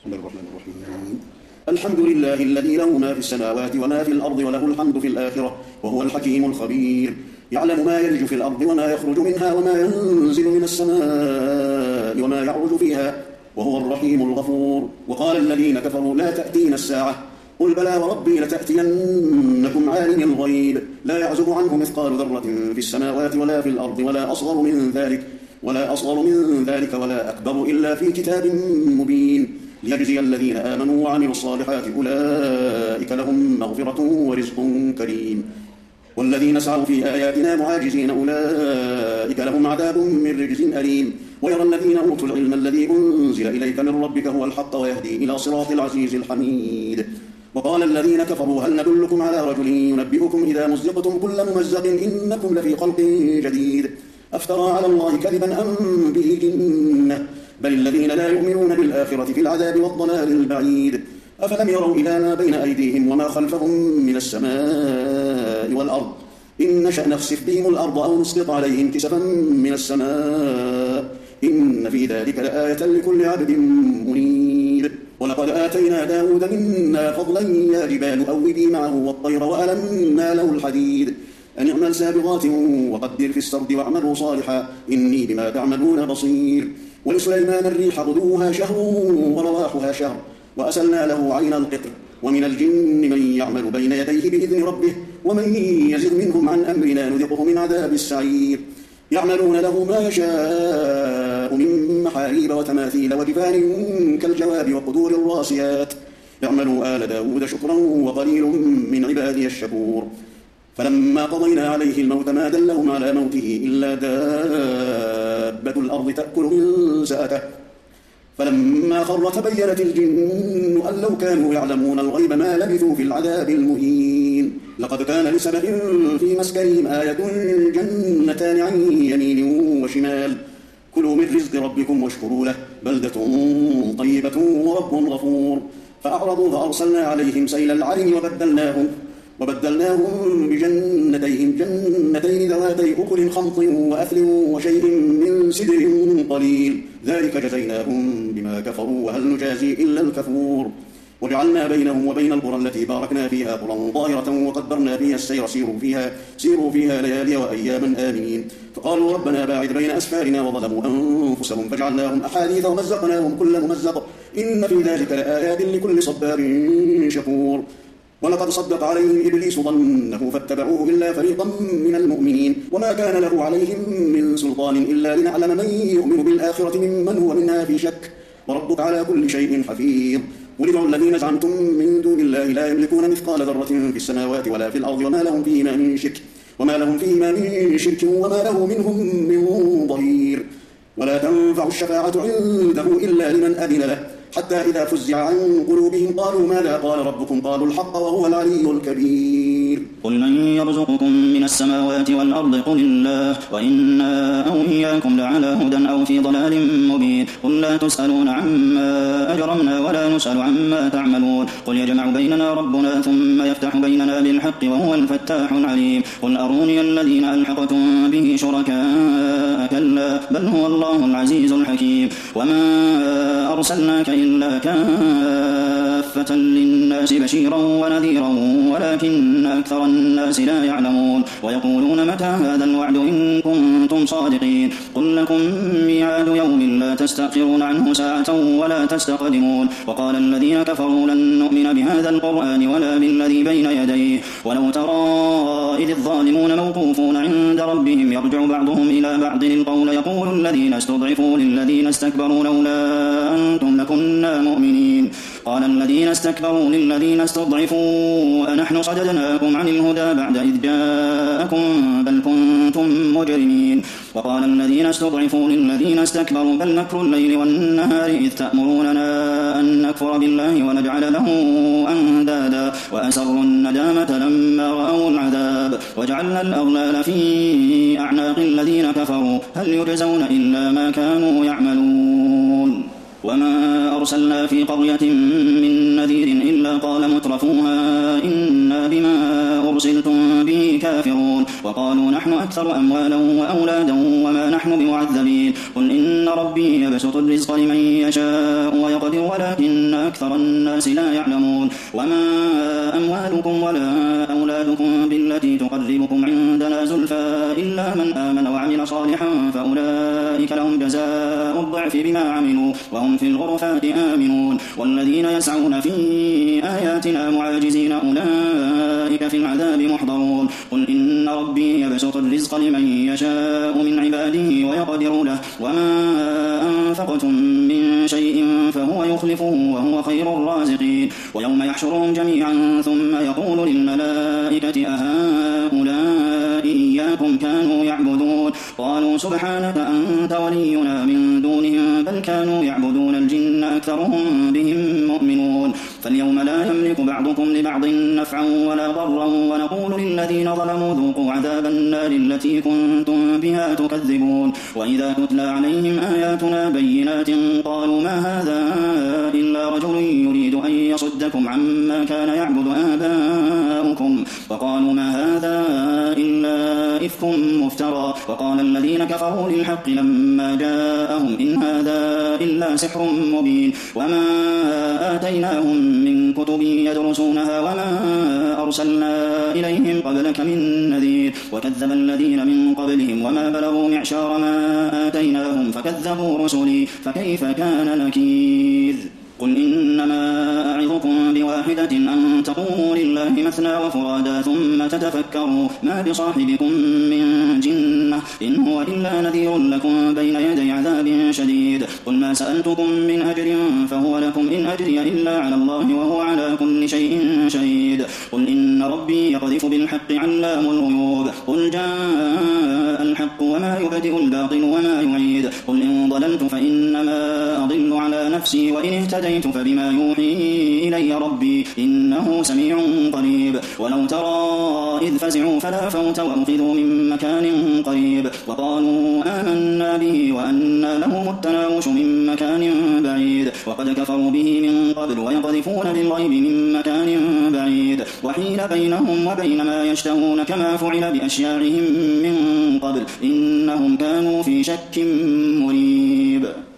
بسم الله الرحمن الرحيم. الحمد لله الذي له ما في السماوات وما في الأرض وله الحمد في الآخرة وهو الحكيم الخبير. يعلم ما يلج في الأرض وما يخرج منها وما ينزل من السماء وما يعرج فيها وهو الرحيم الغفور. وقال الذين كفروا لا تأتينا الساعة قل بلى وربي لتأتينكم عالم الغيب لا يعزب عنه مثقال ذرة في السماوات ولا في الأرض ولا أصغر من ذلك ولا أكبر إلا في كتاب مبين ليجزي الذين آمنوا وعملوا الصالحات أولئك لهم مغفرة ورزق كريم. والذين سعوا في آياتنا معاجزين أولئك لهم عذاب من رجز أليم. ويرى الذين أوتوا العلم الذي أنزل إليك من ربك هو الحق ويهدي إلى صراط العزيز الحميد. وقال الذين كفروا هل ندلكم على رجل ينبئكم إذا مزقتم كل ممزق إنكم لفي خلق جديد أفترى على الله كذبا أم به جنة بل الذين لا يؤمنون بالآخرة في العذاب والضلال البعيد. أفلم يروا إلى ما بين أيديهم وما خلفهم من السماء والأرض إن نشأ نخسف بهم الأرض أو نسقط عليهم كسفا من السماء إن في ذلك لآية لكل عبد منيب. ولقد آتينا داود منا فضلا يا جبال أوبي معه والطير وألنا له الحديد أن اعمل سابغات وقدر في السرد واعملوا صالحا إني بما تعملون بصير. ولسليمان الريح غدوها شهر ورواحها شهر وأسلنا له عين القطر ومن الجن من يعمل بين يديه بإذن ربه ومن يزغ منهم عن أمرنا نذقه من عذاب السعير. يعملون له ما يشاء من محاريب وتماثيل وجفان كالجواب وقدور الراسيات اعملوا آل داود شكرا وقليل من عبادي الشكور. فلما قضينا عليه الموت ما دلهم على موته إلا دابة الأرض تأكل من سأته فلما خر تبينت الجن أن لو كانوا يعلمون الغيب ما لبثوا في العذاب المهين. لقد كان لسبب في مسكنهم آية جنتان عن يمين وشمال كلوا من رزق ربكم واشكروا له بلدة طيبة ورب غفور. فأعرضوا فأرسلنا عليهم سيل العرم وبدلناهم بجنتين ذواتي أكل خمط وأثل وشيء من سدر قليل ذلك جزيناهم بما كفروا وهل نجازي إلا الكفور. وجعلنا بينهم وبين القرى التي باركنا فيها قرى ظاهرة وقدرنا فيها السير سيروا فيها ليالي وأياما آمنين. فقالوا ربنا باعد بين أسفارنا وظلموا أنفسهم فجعلناهم أحاديث ومزقناهم كل ممزق إن في ذلك لآيات لكل صبار شكور. ولقد صدق عليهم إبليس ظنه فاتبعوه إلا فريقا من المؤمنين وما كان له عليهم من سلطان إلا لنعلم من يؤمن بالآخرة ممن هو منها في شك وربك على كل شيء حفيظ. قل ادعوا الذين زعمتم من دون الله لا يملكون مثقال ذرة في السماوات ولا في الأرض وما لهم فيهما من شرك وما له منهم من ظهير. ولا تنفع الشفاعة عنده إلا لمن أذن له حتى إذا فزع عن قلوبهم قالوا ماذا قال ربكم قالوا الحق وهو العلي الكبير. قل من يرزقكم من السماوات والأرض قل الله وإنا أو إياكم لعلى هدى أو في ضلال مبين. قل لا تسألون عما أجرمنا ولا نسأل عما تعملون. قل يجمع بيننا ربنا ثم يفتح بيننا بالحق وهو الفتاح العليم. قل أروني الذين ألحقتم به شركاء كلا بل هو الله العزيز الحكيم. وما أرسلناك إلا كافة للناس بشيرا ونذيرا ولكن أكثر الناس لا يعلمون. ويقولون متى هذا الوعد إن كنتم صادقين. قل لكم ميعاد يوم لا تستأخرون عنه ساعة ولا تستقدمون. وقال الذين كفروا لن نؤمن بهذا القرآن ولا بالذي بين يديه ولو ترى إذ الظالمون موقوفون عند ربهم يرجع بعضهم إلى بعض القول يقول الذين استضعفوا للذين استكبروا لولا أنتم لكنا مؤمنين. قال الذين استكبروا للذين استضعفوا أنحن صددناكم عن الهدى بعد إذ جاءكم بل كنتم مجرمين. وقال الذين استضعفوا للذين استكبروا بل مكر الليل والنهار إذ تأمروننا أن نكفر بالله ونجعل له أندادا وأسروا الندامة لما رأوا العذاب وجعلنا الأغلال في أعناق الذين كفروا هل يجزون إلا ما كانوا يعملون. وما أرسلنا في قرية من نذير إلا قال مترفوها إنا بما أرسلتم به كافرون. وقالوا نحن أكثر أموالا وأولادا وما نحن بمعذبين قل إن ربي يبسط الرزق لمن يشاء ويقدر ولكن أكثر الناس لا يعلمون وما أموالكم ولا أولادكم بالتي تقربكم عندنا زلفى إلا من آمن وعمل صالحا فأولئك لهم جزاء الضعف بما عملوا وهم في الغرفات آمنون والذين يسعون في آياتنا معاجزين أولئك في العذاب محضرون قل إن ربي يبسط الرزق لمن يشاء من عباده ويقدر له وما أنفقتم من شيء فهو يخلفه وهو خير الرازقين ويوم يحشرهم جميعا ثم يقول للملائكة أهؤلاء إياكم كانوا يعبدون قالوا سبحانك أنت ولينا من دونهم بل كانوا يعبدون الجن أكثرهم بهم مؤمنون فاليوم لا يملك بعضكم لبعض نفعا ولا ضرا ونقول للذين ظلموا ذوقوا عذاب النار التي كنتم بها تكذبون وإذا تتلى عليهم آياتنا بينات قالوا ما هذا إلا رجل يريد أن يصدكم عما كان يعبد آباؤكم وقالوا ما هذا إلا إفك مفترى وقال الذين كفروا للحق لما جاءهم إن هذا إلا سحر مبين وما آتيناهم من كتب يدرسونها وما أرسلنا إليهم قبلك من نذير وكذب الذين من قبلهم وما بلغوا معشار ما آتيناهم فكذبوا رسلي فكيف كان نكير قل إنما أعظكم بواحدة أن تقوموا لله مثنى وفرادا ثم تتفكروا ما بصاحبكم من جنة إن هو إلا نذير لكم بين يدي عذاب شديد قل ما سألتكم من أجر فهو لكم إن أجري إلا على الله وهو على كل شيء شهيد قل إن ربي يقذف بالحق علام الغيوب قل جاء الحق وما يبدئ الباطل وما يعيد قل إن ضللت فإنما أضل على نفسي وإن اهتديت فبما يوحي إلي ربي إنه سميع قريب ولو ترى إذ فزعوا فلا فوت وأخذوا من مكان قريب وقالوا آمنا به وأنى لهم التناوش من مكان بعيد وقد كفروا به من قبل ويقذفون بالغيب من مكان بعيد وحيل بينهم وبين ما يشتهون كما فعل بأشياعهم من قبل إنهم كانوا في شك مريب